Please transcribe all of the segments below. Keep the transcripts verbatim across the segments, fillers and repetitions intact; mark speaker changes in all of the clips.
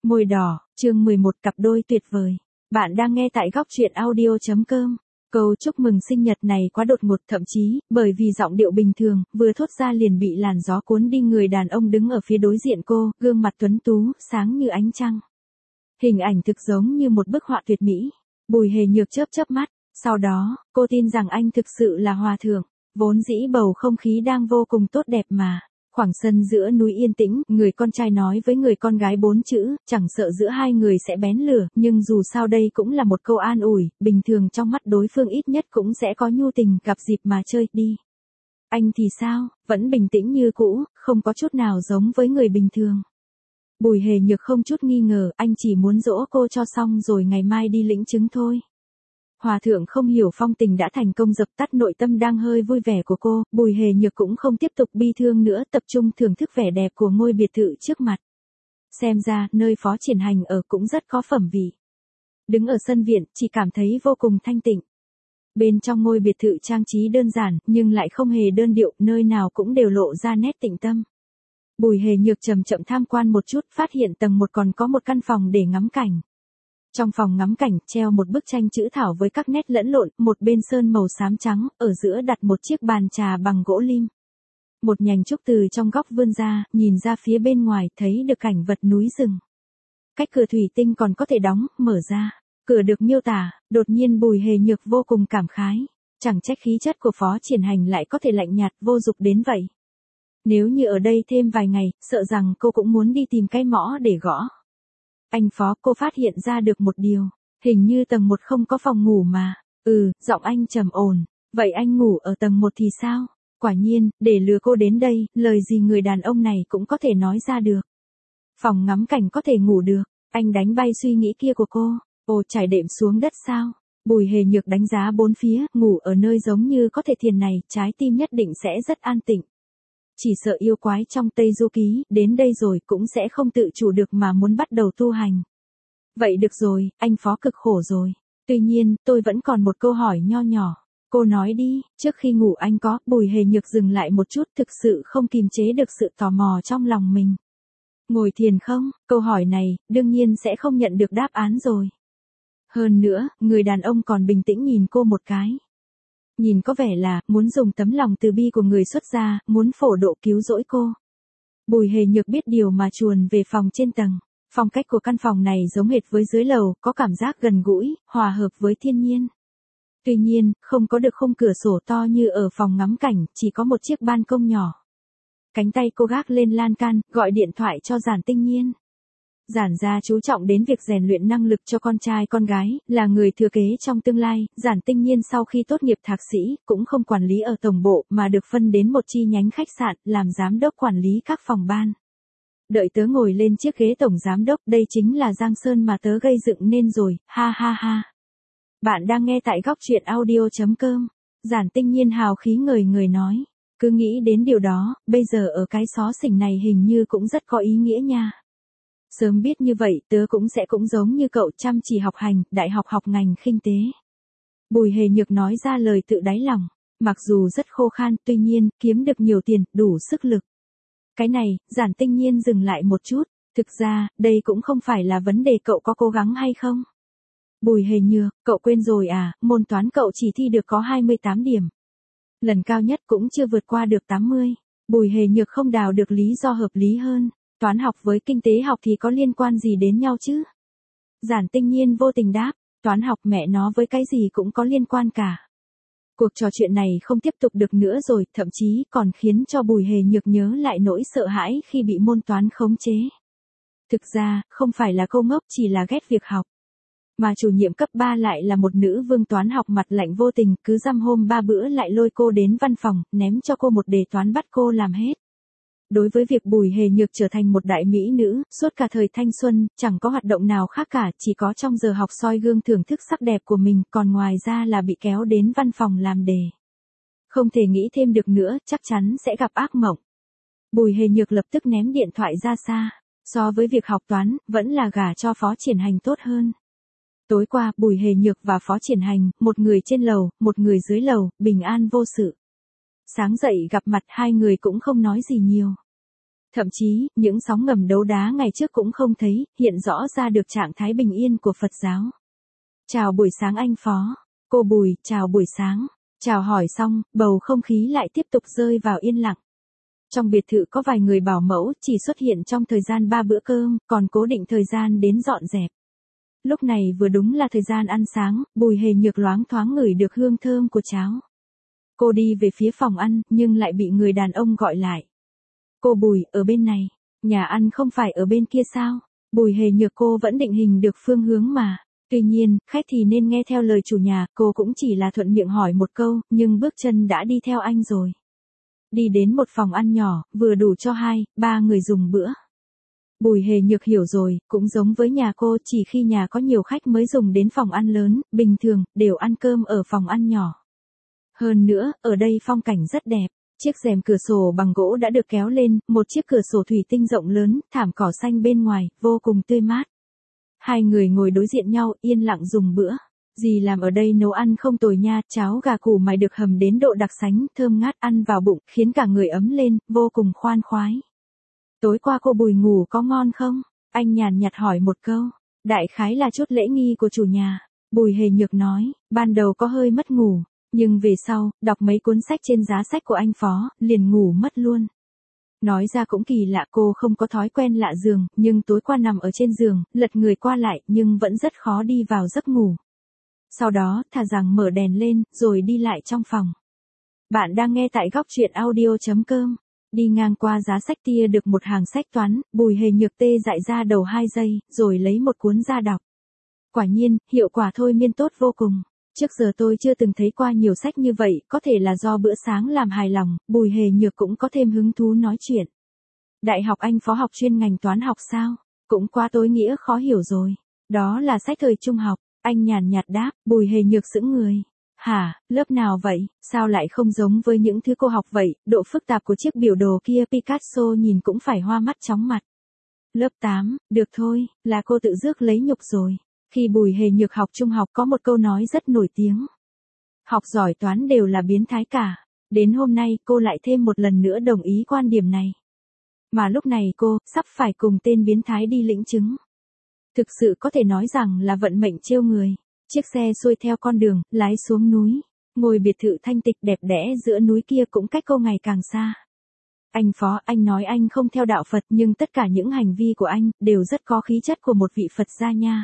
Speaker 1: Môi đỏ, chương mười một cặp đôi tuyệt vời. Bạn đang nghe tại góc truyện audio.com. Câu chúc mừng sinh nhật này quá đột ngột, thậm chí, bởi vì giọng điệu bình thường, vừa thốt ra liền bị làn gió cuốn đi. Người đàn ông đứng ở phía đối diện cô, gương mặt tuấn tú, sáng như ánh trăng. Hình ảnh thực giống như một bức họa tuyệt mỹ. Bùi Hề Nhược chớp chớp mắt, sau đó, cô tin rằng anh thực sự là hòa thượng. Vốn dĩ bầu không khí đang vô cùng tốt đẹp mà. Khoảng sân giữa núi yên tĩnh, người con trai nói với người con gái bốn chữ, chẳng sợ giữa hai người sẽ bén lửa, nhưng dù sao đây cũng là một câu an ủi, bình thường trong mắt đối phương ít nhất cũng sẽ có nhu tình, gặp dịp mà chơi đi. Anh thì sao, vẫn bình tĩnh như cũ, không có chút nào giống với người bình thường. Bùi Hề Nhược không chút nghi ngờ, anh chỉ muốn dỗ cô cho xong rồi ngày mai đi lĩnh chứng thôi. Hòa thượng không hiểu phong tình đã thành công dập tắt nội tâm đang hơi vui vẻ của cô, Bùi Hề Nhược cũng không tiếp tục bi thương nữa, tập trung thưởng thức vẻ đẹp của ngôi biệt thự trước mặt. Xem ra, nơi Phó Triển Hành ở cũng rất có phẩm vị. Đứng ở sân viện, chỉ cảm thấy vô cùng thanh tịnh. Bên trong ngôi biệt thự trang trí đơn giản, nhưng lại không hề đơn điệu, nơi nào cũng đều lộ ra nét tĩnh tâm. Bùi Hề Nhược chậm chậm tham quan một chút, phát hiện tầng một còn có một căn phòng để ngắm cảnh. Trong phòng ngắm cảnh, treo một bức tranh chữ thảo với các nét lẫn lộn, một bên sơn màu xám trắng, ở giữa đặt một chiếc bàn trà bằng gỗ lim. Một nhành trúc từ trong góc vươn ra, nhìn ra phía bên ngoài, thấy được cảnh vật núi rừng. Cách cửa thủy tinh còn có thể đóng, mở ra. Cửa được miêu tả, đột nhiên Bùi Hề Nhược vô cùng cảm khái. Chẳng trách khí chất của Phó Triển Hành lại có thể lạnh nhạt, vô dụng đến vậy. Nếu như ở đây thêm vài ngày, sợ rằng cô cũng muốn đi tìm cái mõ để gõ. Anh Phó, cô phát hiện ra được một điều, hình như tầng một không có phòng ngủ mà. Ừ, giọng anh trầm ổn. Vậy anh ngủ ở tầng một thì sao? Quả nhiên, để lừa cô đến đây, lời gì người đàn ông này cũng có thể nói ra được. Phòng ngắm cảnh có thể ngủ được, anh đánh bay suy nghĩ kia của cô. Ồ, trải đệm xuống đất sao? Bùi Hề Nhược đánh giá bốn phía, ngủ ở nơi giống như có thể thiền này, trái tim nhất định sẽ rất an tịnh. Chỉ sợ yêu quái trong Tây Du Ký, đến đây rồi cũng sẽ không tự chủ được mà muốn bắt đầu tu hành. Vậy được rồi, anh Phó cực khổ rồi. Tuy nhiên, tôi vẫn còn một câu hỏi nho nhỏ. Cô nói đi, trước khi ngủ anh có, Bùi Hề Nhược dừng lại một chút, thực sự không kìm chế được sự tò mò trong lòng mình. Ngồi thiền không? Câu hỏi này, đương nhiên sẽ không nhận được đáp án rồi. Hơn nữa, người đàn ông còn bình tĩnh nhìn cô một cái. Nhìn có vẻ là, muốn dùng tấm lòng từ bi của người xuất gia, muốn phổ độ cứu rỗi cô. Bùi Hề Nhược biết điều mà chuồn về phòng trên tầng. Phong cách của căn phòng này giống hệt với dưới lầu, có cảm giác gần gũi, hòa hợp với thiên nhiên. Tuy nhiên, không có được khung cửa sổ to như ở phòng ngắm cảnh, chỉ có một chiếc ban công nhỏ. Cánh tay cô gác lên lan can, gọi điện thoại cho Giản Tinh Nhiên. Giản gia chú trọng đến việc rèn luyện năng lực cho con trai con gái, là người thừa kế trong tương lai. Giản Tinh Nhiên sau khi tốt nghiệp thạc sĩ, cũng không quản lý ở tổng bộ, mà được phân đến một chi nhánh khách sạn, làm giám đốc quản lý các phòng ban. Đợi tớ ngồi lên chiếc ghế tổng giám đốc, đây chính là Giang Sơn mà tớ gây dựng nên rồi, ha ha ha. Bạn đang nghe tại góc truyện audio.com. Giản Tinh Nhiên hào khí ngời ngời nói. Cứ nghĩ đến điều đó, bây giờ ở cái xó xỉnh này hình như cũng rất có ý nghĩa nha. Sớm biết như vậy, tớ cũng sẽ cũng giống như cậu, chăm chỉ học hành, đại học học ngành kinh tế. Bùi Hề Nhược nói ra lời tự đáy lòng. Mặc dù rất khô khan, tuy nhiên, kiếm được nhiều tiền, đủ sức lực. Cái này, Giản Tinh Nhiên dừng lại một chút. Thực ra, đây cũng không phải là vấn đề cậu có cố gắng hay không. Bùi Hề Nhược, cậu quên rồi à, môn toán cậu chỉ thi được có hai mươi tám điểm. Lần cao nhất cũng chưa vượt qua được tám mươi. Bùi Hề Nhược không đào được lý do hợp lý hơn. Toán học với kinh tế học thì có liên quan gì đến nhau chứ? Giản Tinh Nhiên vô tình đáp, toán học mẹ nó với cái gì cũng có liên quan cả. Cuộc trò chuyện này không tiếp tục được nữa rồi, thậm chí còn khiến cho Bùi Hề Nhược nhớ lại nỗi sợ hãi khi bị môn toán khống chế. Thực ra, không phải là cô ngốc, chỉ là ghét việc học. Mà chủ nhiệm cấp ba lại là một nữ vương toán học mặt lạnh vô tình, cứ dăm hôm ba bữa lại lôi cô đến văn phòng, ném cho cô một đề toán bắt cô làm hết. Đối với việc Bùi Hề Nhược trở thành một đại mỹ nữ, suốt cả thời thanh xuân, chẳng có hoạt động nào khác cả, chỉ có trong giờ học soi gương thưởng thức sắc đẹp của mình, còn ngoài ra là bị kéo đến văn phòng làm đề. Không thể nghĩ thêm được nữa, chắc chắn sẽ gặp ác mộng. Bùi Hề Nhược lập tức ném điện thoại ra xa. So với việc học toán, vẫn là gả cho Phó Triển Hành tốt hơn. Tối qua, Bùi Hề Nhược và Phó Triển Hành, một người trên lầu, một người dưới lầu, bình an vô sự. Sáng dậy gặp mặt hai người cũng không nói gì nhiều. Thậm chí, những sóng ngầm đấu đá ngày trước cũng không thấy, hiện rõ ra được trạng thái bình yên của Phật giáo. Chào buổi sáng anh Phó. Cô Bùi, chào buổi sáng. Chào hỏi xong, bầu không khí lại tiếp tục rơi vào yên lặng. Trong biệt thự có vài người bảo mẫu chỉ xuất hiện trong thời gian ba bữa cơm, còn cố định thời gian đến dọn dẹp. Lúc này vừa đúng là thời gian ăn sáng, Bùi Hề Nhược loáng thoáng ngửi được hương thơm của cháo. Cô đi về phía phòng ăn, nhưng lại bị người đàn ông gọi lại. Cô Bùi, ở bên này, nhà ăn không phải ở bên kia sao? Bùi Hề Nhược cô vẫn định hình được phương hướng mà. Tuy nhiên, khách thì nên nghe theo lời chủ nhà, cô cũng chỉ là thuận miệng hỏi một câu, nhưng bước chân đã đi theo anh rồi. Đi đến một phòng ăn nhỏ, vừa đủ cho hai, ba người dùng bữa. Bùi Hề Nhược hiểu rồi, cũng giống với nhà cô, chỉ khi nhà có nhiều khách mới dùng đến phòng ăn lớn, bình thường, đều ăn cơm ở phòng ăn nhỏ. Hơn nữa, ở đây phong cảnh rất đẹp. Chiếc rèm cửa sổ bằng gỗ đã được kéo lên, một chiếc cửa sổ thủy tinh rộng lớn, thảm cỏ xanh bên ngoài, vô cùng tươi mát. Hai người ngồi đối diện nhau, yên lặng dùng bữa. Dì làm ở đây nấu ăn không tồi nha, cháo gà củ mài được hầm đến độ đặc sánh, thơm ngát ăn vào bụng, khiến cả người ấm lên, vô cùng khoan khoái. Tối qua cô Bùi ngủ có ngon không? Anh nhàn nhạt hỏi một câu. Đại khái là chút lễ nghi của chủ nhà. Bùi Hề Nhược nói, ban đầu có hơi mất ngủ, nhưng về sau, đọc mấy cuốn sách trên giá sách của anh Phó, liền ngủ mất luôn. Nói ra cũng kỳ lạ, cô không có thói quen lạ giường, nhưng tối qua nằm ở trên giường, lật người qua lại, nhưng vẫn rất khó đi vào giấc ngủ. Sau đó, thà rằng mở đèn lên, rồi đi lại trong phòng. Bạn đang nghe tại góc truyện audio chấm com. Đi ngang qua giá sách tia được một hàng sách toán, Bùi Hề Nhược tê dại ra đầu hai giây, rồi lấy một cuốn ra đọc. Quả nhiên, hiệu quả thôi miên tốt vô cùng. Trước giờ tôi chưa từng thấy qua nhiều sách như vậy, có thể là do bữa sáng làm hài lòng, Bùi Hề Nhược cũng có thêm hứng thú nói chuyện. Đại học anh Phó học chuyên ngành toán học sao? Cũng quá tối nghĩa khó hiểu rồi. Đó là sách thời trung học, anh nhàn nhạt đáp, Bùi Hề Nhược sững người. Hả, lớp nào vậy, sao lại không giống với những thứ cô học vậy, độ phức tạp của chiếc biểu đồ kia Picasso nhìn cũng phải hoa mắt chóng mặt. Lớp tám, được thôi, là cô tự rước lấy nhục rồi. Khi Bùi Hề Nhược học trung học có một câu nói rất nổi tiếng. Học giỏi toán đều là biến thái cả. Đến hôm nay cô lại thêm một lần nữa đồng ý quan điểm này. Mà lúc này cô, sắp phải cùng tên biến thái đi lĩnh chứng. Thực sự có thể nói rằng là vận mệnh trêu người. Chiếc xe xuôi theo con đường, lái xuống núi. Ngôi biệt thự thanh tịch đẹp đẽ giữa núi kia cũng cách cô ngày càng xa. Anh Phó, anh nói anh không theo đạo Phật nhưng tất cả những hành vi của anh đều rất có khí chất của một vị Phật gia nha.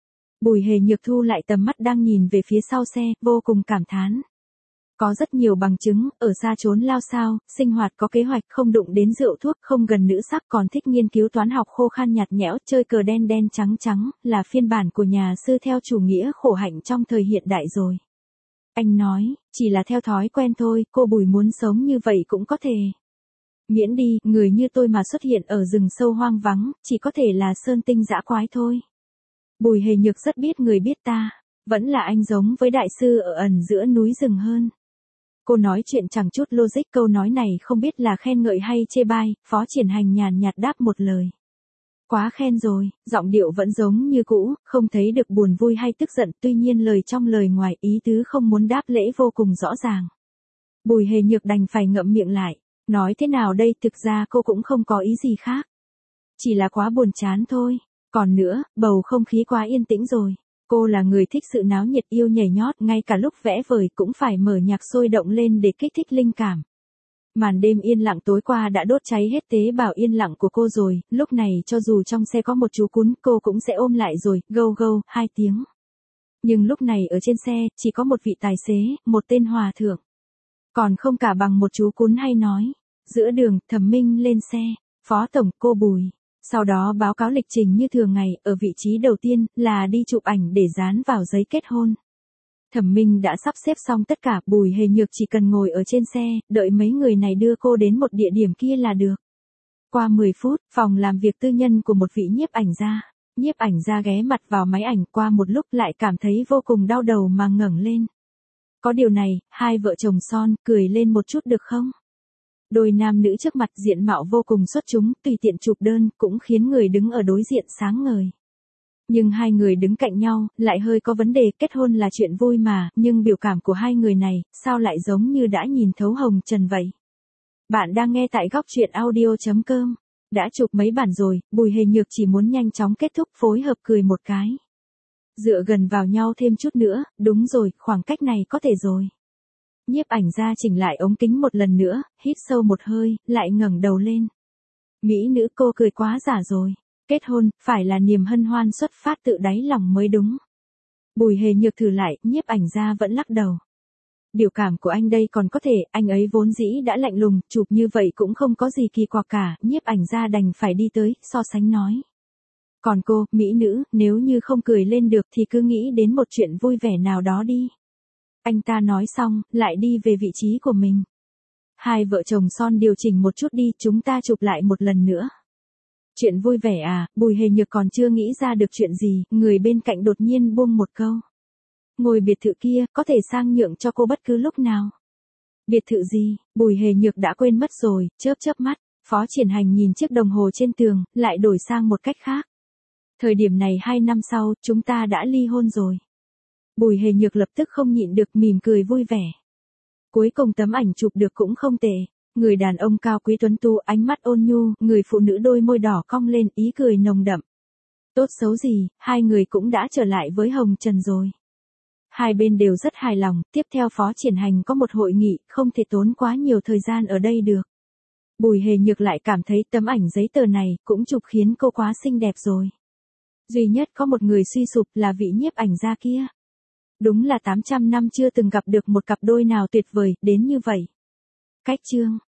Speaker 1: Bùi Hề Nhược thu lại tầm mắt đang nhìn về phía sau xe, vô cùng cảm thán. Có rất nhiều bằng chứng, ở xa trốn lao sao, sinh hoạt có kế hoạch, không đụng đến rượu thuốc, không gần nữ sắc, còn thích nghiên cứu toán học khô khan nhạt nhẽo, chơi cờ đen đen trắng trắng, là phiên bản của nhà sư theo chủ nghĩa khổ hạnh trong thời hiện đại rồi. Anh nói, chỉ là theo thói quen thôi, cô Bùi muốn sống như vậy cũng có thể. Miễn đi, người như tôi mà xuất hiện ở rừng sâu hoang vắng, chỉ có thể là sơn tinh dã quái thôi. Bùi Hề Nhược rất biết người biết ta, vẫn là anh giống với đại sư ở ẩn giữa núi rừng hơn. Cô nói chuyện chẳng chút logic, câu nói này không biết là khen ngợi hay chê bai, Phó Triển Hành nhàn nhạt đáp một lời. Quá khen rồi, giọng điệu vẫn giống như cũ, không thấy được buồn vui hay tức giận, tuy nhiên lời trong lời ngoài ý tứ không muốn đáp lễ vô cùng rõ ràng. Bùi Hề Nhược đành phải ngậm miệng lại, nói thế nào đây, thực ra cô cũng không có ý gì khác. Chỉ là quá buồn chán thôi. Còn nữa, bầu không khí quá yên tĩnh rồi. Cô là người thích sự náo nhiệt, yêu nhảy nhót, ngay cả lúc vẽ vời cũng phải mở nhạc sôi động lên để kích thích linh cảm. Màn đêm yên lặng tối qua đã đốt cháy hết tế bào yên lặng của cô rồi, lúc này cho dù trong xe có một chú cún, cô cũng sẽ ôm lại rồi, gâu gâu, hai tiếng. Nhưng lúc này ở trên xe, chỉ có một vị tài xế, một tên hòa thượng. Còn không cả bằng một chú cún hay nói. Giữa đường, Thẩm Minh lên xe, Phó Tổng, cô Bùi. Sau đó báo cáo lịch trình như thường ngày, ở vị trí đầu tiên là đi chụp ảnh để dán vào giấy kết hôn. Thẩm Minh đã sắp xếp xong tất cả, Bùi Hề Nhược chỉ cần ngồi ở trên xe, đợi mấy người này đưa cô đến một địa điểm kia là được. Qua mười phút, phòng làm việc tư nhân của một vị nhiếp ảnh gia. Nhiếp ảnh gia ghé mặt vào máy ảnh, qua một lúc lại cảm thấy vô cùng đau đầu mà ngẩng lên. Có điều này, hai vợ chồng son, cười lên một chút được không? Đôi nam nữ trước mặt diện mạo vô cùng xuất chúng, tùy tiện chụp đơn, cũng khiến người đứng ở đối diện sáng ngời. Nhưng hai người đứng cạnh nhau, lại hơi có vấn đề, kết hôn là chuyện vui mà, nhưng biểu cảm của hai người này, sao lại giống như đã nhìn thấu hồng trần vậy? Bạn đang nghe tại góc truyện audio chấm com. Đã chụp mấy bản rồi, Bùi Hề Nhược chỉ muốn nhanh chóng kết thúc phối hợp cười một cái. Dựa gần vào nhau thêm chút nữa, đúng rồi, khoảng cách này có thể rồi. Nhiếp ảnh gia chỉnh lại ống kính một lần nữa, hít sâu một hơi, lại ngẩng đầu lên. Mỹ nữ cô cười quá giả rồi. Kết hôn, phải là niềm hân hoan xuất phát tự đáy lòng mới đúng. Bùi Hề Nhược thử lại, nhiếp ảnh gia vẫn lắc đầu. Biểu cảm của anh đây còn có thể, anh ấy vốn dĩ đã lạnh lùng, chụp như vậy cũng không có gì kỳ quặc cả, nhiếp ảnh gia đành phải đi tới, so sánh nói. Còn cô, mỹ nữ, nếu như không cười lên được thì cứ nghĩ đến một chuyện vui vẻ nào đó đi. Anh ta nói xong, lại đi về vị trí của mình. Hai vợ chồng son điều chỉnh một chút đi, chúng ta chụp lại một lần nữa. Chuyện vui vẻ à, Bùi Hề Nhược còn chưa nghĩ ra được chuyện gì, người bên cạnh đột nhiên buông một câu. Ngôi biệt thự kia, có thể sang nhượng cho cô bất cứ lúc nào. Biệt thự gì, Bùi Hề Nhược đã quên mất rồi, chớp chớp mắt, Phó Triển Hành nhìn chiếc đồng hồ trên tường, lại đổi sang một cách khác. Thời điểm này hai năm sau, chúng ta đã ly hôn rồi. Bùi Hề Nhược lập tức không nhịn được mỉm cười vui vẻ. Cuối cùng tấm ảnh chụp được cũng không tệ. Người đàn ông cao quý tuấn tu, ánh mắt ôn nhu, người phụ nữ đôi môi đỏ cong lên, ý cười nồng đậm. Tốt xấu gì, hai người cũng đã trở lại với Hồng Trần rồi. Hai bên đều rất hài lòng, tiếp theo Phó Triển Hành có một hội nghị, không thể tốn quá nhiều thời gian ở đây được. Bùi Hề Nhược lại cảm thấy tấm ảnh giấy tờ này cũng chụp khiến cô quá xinh đẹp rồi. Duy nhất có một người suy sụp là vị nhiếp ảnh gia kia. Đúng là tám trăm năm chưa từng gặp được một cặp đôi nào tuyệt vời đến như vậy. Cách chương